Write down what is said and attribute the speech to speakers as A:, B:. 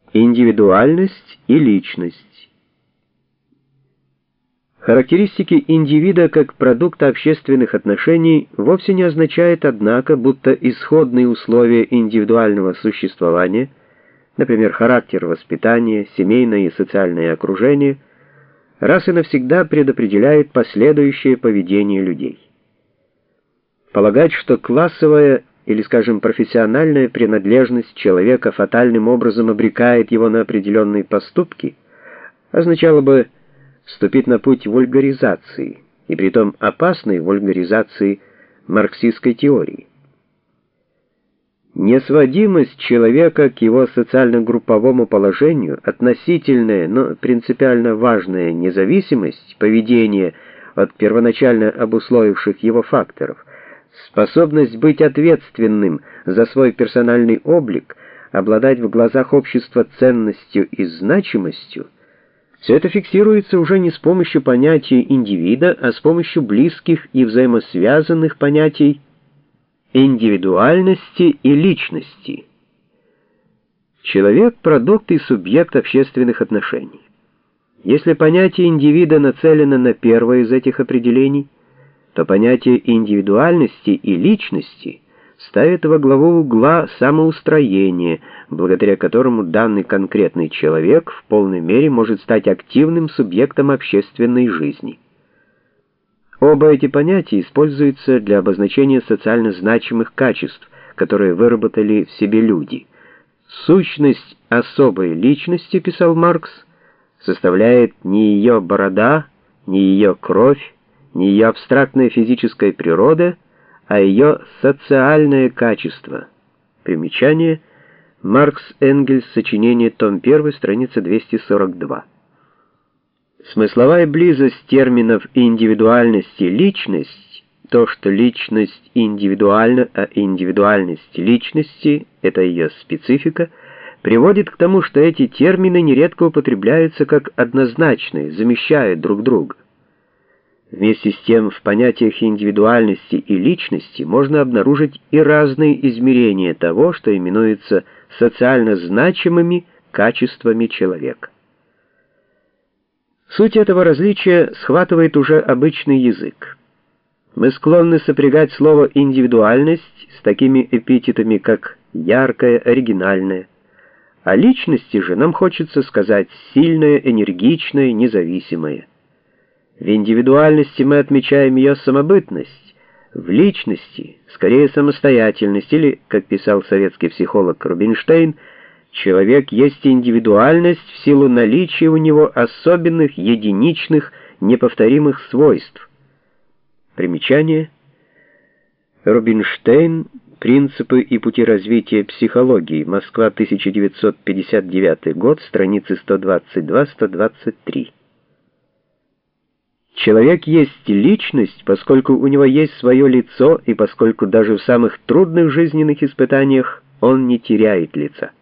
A: Индивидуальность и личность. Характеристики индивида как продукта общественных отношений вовсе не означает, однако, будто исходные условия индивидуального существования, например, характер воспитания, семейное и социальное окружение, раз и навсегда предопределяет последующее поведение людей. Полагать, что классовая или, скажем, профессиональная принадлежность человека фатальным образом обрекает его на определенные поступки, означало бы вступить на путь вульгаризации, и притом опасной вульгаризации марксистской теории. Несводимость человека к его социально-групповому положению, относительная, но принципиально важная независимость поведения от первоначально обусловивших его факторов, способность быть ответственным за свой персональный облик, обладать в глазах общества ценностью и значимостью, все это фиксируется уже не с помощью понятия индивида, а с помощью близких и взаимосвязанных понятий индивидуальности и личности. Человек — продукт и субъект общественных отношений. Если понятие индивида нацелено на первое из этих определений, то понятие индивидуальности и личности ставит во главу угла самоустроение, благодаря которому данный конкретный человек в полной мере может стать активным субъектом общественной жизни. Оба эти понятия используются для обозначения социально значимых качеств, которые выработали в себе люди. Сущность особой личности, писал Маркс, составляет не ее борода, не ее кровь, не ее абстрактная физическая природа, а ее социальное качество. Примечание. Маркс Энгельс. Сочинение. Том 1. Страница 242. Смысловая близость терминов индивидуальность и личность, то, что личность индивидуальна, а индивидуальность личности — это ее специфика, приводит к тому, что эти термины нередко употребляются как однозначные, замещают друг друга. Вместе с тем, в понятиях индивидуальности и личности можно обнаружить и разные измерения того, что именуется социально значимыми качествами человека. Суть этого различия схватывает уже обычный язык. Мы склонны сопрягать слово «индивидуальность» с такими эпитетами, как «яркая», «оригинальная», о личности же нам хочется сказать «сильная», «энергичная», «независимая». В индивидуальности мы отмечаем ее самобытность, в личности — скорее самостоятельность, или, как писал советский психолог Рубинштейн, человек есть индивидуальность в силу наличия у него особенных, единичных, неповторимых свойств. Примечание. Рубинштейн. Принципы и пути развития психологии. Москва, 1959 год, страницы 122-123. Человек есть личность, поскольку у него есть свое лицо, и поскольку даже в самых трудных жизненных испытаниях он не теряет лица.